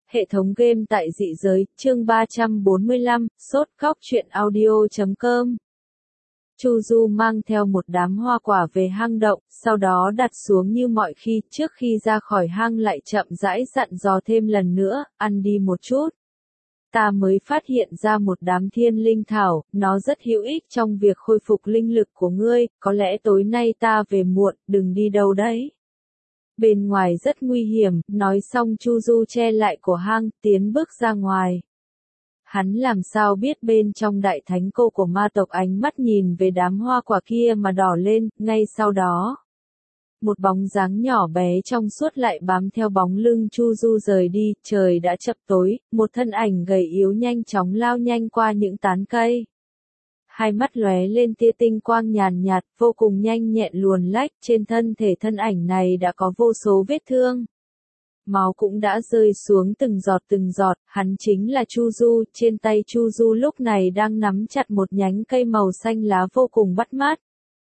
Hệ thống game tại dị giới, chương 345, sốt khóc chuyện audio.com. Chu Du mang theo một đám hoa quả về hang động, sau đó đặt xuống như mọi khi, trước khi ra khỏi hang lại chậm rãi dặn dò thêm lần nữa, ăn đi một chút. Ta mới phát hiện ra một đám thiên linh thảo, nó rất hữu ích trong việc khôi phục linh lực của ngươi, có lẽ tối nay ta về muộn, đừng đi đâu đấy. Bên ngoài rất nguy hiểm, nói xong Chu Du che lại cổ hang, tiến bước ra ngoài. Hắn làm sao biết bên trong đại thánh cô của ma tộc ánh mắt nhìn về đám hoa quả kia mà đỏ lên, ngay sau đó. Một bóng dáng nhỏ bé trong suốt lại bám theo bóng lưng Chu Du rời đi, trời đã chập tối, một thân ảnh gầy yếu nhanh chóng lao nhanh qua những tán cây. Hai mắt lóe lên tia tinh quang nhàn nhạt, vô cùng nhanh nhẹn luồn lách, trên thân thể thân ảnh này đã có vô số vết thương. Máu cũng đã rơi xuống từng giọt, hắn chính là Chu Du, trên tay Chu Du lúc này đang nắm chặt một nhánh cây màu xanh lá vô cùng bắt mắt.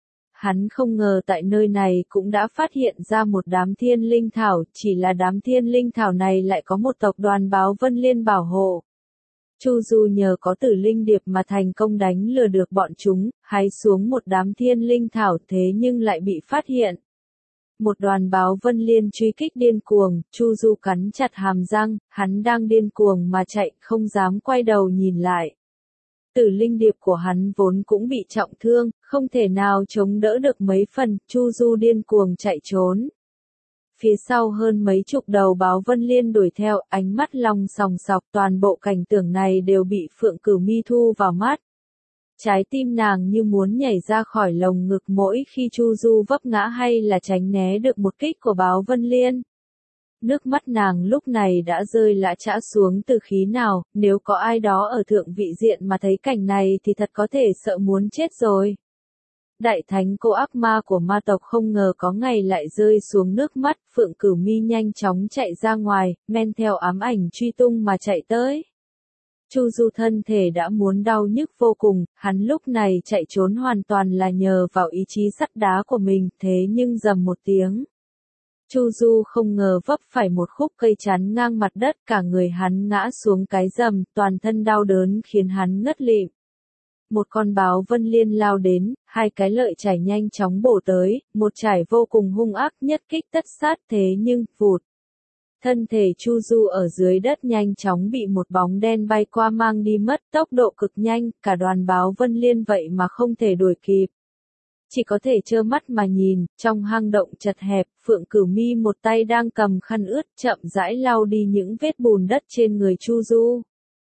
Hắn không ngờ tại nơi này cũng đã phát hiện ra một đám thiên linh thảo, chỉ là đám thiên linh thảo này lại có một tộc đoàn báo Vân Liên bảo hộ. Chu Du nhờ có Tử Linh Điệp mà thành công đánh lừa được bọn chúng, hái xuống một đám thiên linh thảo thế nhưng lại bị phát hiện. Một đoàn báo Vân Liên truy kích điên cuồng, Chu Du cắn chặt hàm răng, hắn đang điên cuồng mà chạy, không dám quay đầu nhìn lại. Tử Linh Điệp của hắn vốn cũng bị trọng thương, không thể nào chống đỡ được mấy phần, Chu Du điên cuồng chạy trốn. Phía sau hơn mấy chục đầu báo Vân Liên đuổi theo, ánh mắt long sòng sọc, toàn bộ cảnh tượng này đều bị Phượng Cửu Mi thu vào mắt. Trái tim nàng như muốn nhảy ra khỏi lồng ngực mỗi khi Chu Du vấp ngã hay là tránh né được một kích của báo Vân Liên. Nước mắt nàng lúc này đã rơi lã chã xuống từ khí nào, nếu có ai đó ở thượng vị diện mà thấy cảnh này thì thật có thể sợ muốn chết rồi. Đại thánh cô ác ma của ma tộc không ngờ có ngày lại rơi xuống nước mắt, Phượng Cửu Mi nhanh chóng chạy ra ngoài, men theo ám ảnh truy tung mà chạy tới. Chu Du thân thể đã muốn đau nhức vô cùng, hắn lúc này chạy trốn hoàn toàn là nhờ vào ý chí sắt đá của mình, thế nhưng rầm một tiếng. Chu Du không ngờ vấp phải một khúc cây chắn ngang mặt đất, cả người hắn ngã xuống cái rầm, toàn thân đau đớn khiến hắn ngất lịm. Một con báo Vân Liên lao đến, hai cái lợi chải nhanh chóng bổ tới, một chải vô cùng hung ác nhất kích tất sát thế nhưng, vụt. Thân thể Chu Du ở dưới đất nhanh chóng bị một bóng đen bay qua mang đi mất, tốc độ cực nhanh, cả đoàn báo Vân Liên vậy mà không thể đuổi kịp. Chỉ có thể trơ mắt mà nhìn, trong hang động chật hẹp, Phượng Cửu Mi một tay đang cầm khăn ướt, chậm rãi lau đi những vết bùn đất trên người Chu Du.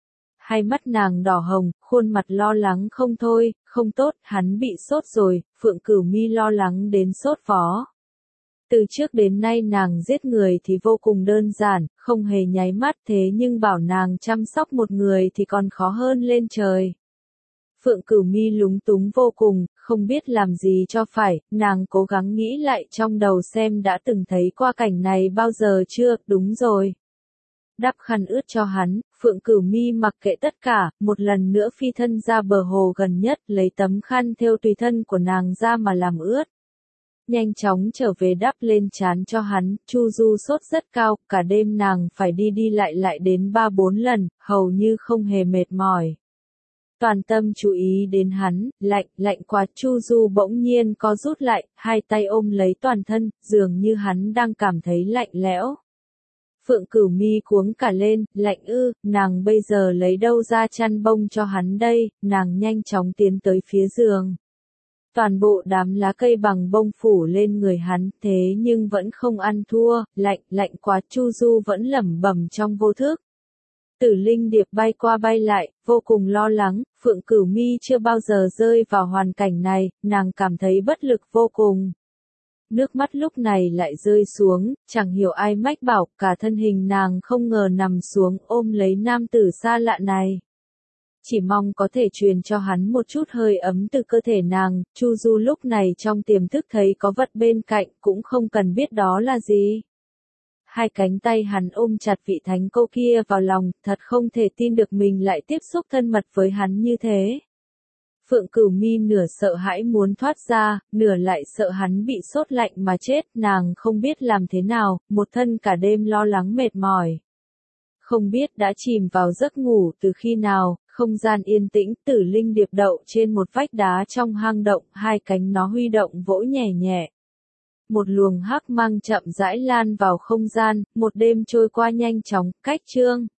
Hai mắt nàng đỏ hồng, khuôn mặt lo lắng không thôi, không tốt, hắn bị sốt rồi, Phượng Cửu Mi lo lắng đến sốt vó. Từ trước đến nay nàng giết người thì vô cùng đơn giản, không hề nháy mắt, thế nhưng bảo nàng chăm sóc một người thì còn khó hơn lên trời. Phượng Cửu Mi lúng túng vô cùng, không biết làm gì cho phải, nàng cố gắng nghĩ lại trong đầu xem đã từng thấy qua cảnh này bao giờ chưa, đúng rồi. Đắp khăn ướt cho hắn, Phượng Cửu Mi mặc kệ tất cả, một lần nữa phi thân ra bờ hồ gần nhất, lấy tấm khăn thêu tùy thân của nàng ra mà làm ướt. Nhanh chóng trở về đắp lên trán cho hắn, Chu Du sốt rất cao, cả đêm nàng phải đi đi lại đến 3-4 lần, hầu như không hề mệt mỏi. Toàn tâm chú ý đến hắn, lạnh quá, Chu Du bỗng nhiên co rút lại, hai tay ôm lấy toàn thân, dường như hắn đang cảm thấy lạnh lẽo. Phượng Cửu Mi cuống cả lên, lạnh ư, nàng bây giờ lấy đâu ra chăn bông cho hắn đây, nàng nhanh chóng tiến tới phía giường. Toàn bộ đám lá cây bằng bông phủ lên người hắn, thế nhưng vẫn không ăn thua, lạnh quá, Chu Du vẫn lẩm bẩm trong vô thức. Tử Linh Điệp bay qua bay lại, vô cùng lo lắng, Phượng Cửu Mi chưa bao giờ rơi vào hoàn cảnh này, nàng cảm thấy bất lực vô cùng. Nước mắt lúc này lại rơi xuống, chẳng hiểu ai mách bảo, cả thân hình nàng không ngờ nằm xuống ôm lấy nam tử xa lạ này. Chỉ mong có thể truyền cho hắn một chút hơi ấm từ cơ thể nàng, Chu Du lúc này trong tiềm thức thấy có vật bên cạnh, cũng không cần biết đó là gì. Hai cánh tay hắn ôm chặt vị thánh cô kia vào lòng, thật không thể tin được mình lại tiếp xúc thân mật với hắn như thế. Phượng Cửu Mi nửa sợ hãi muốn thoát ra, nửa lại sợ hắn bị sốt lạnh mà chết, nàng không biết làm thế nào, một thân cả đêm lo lắng mệt mỏi. không biết đã chìm vào giấc ngủ từ khi nào, không gian yên tĩnh, Tử Linh điệp đậu trên một vách đá trong hang động, hai cánh nó huy động vỗ nhẹ nhẹ. Một luồng hắc mang chậm rãi lan vào không gian, một đêm trôi qua nhanh chóng, cách chương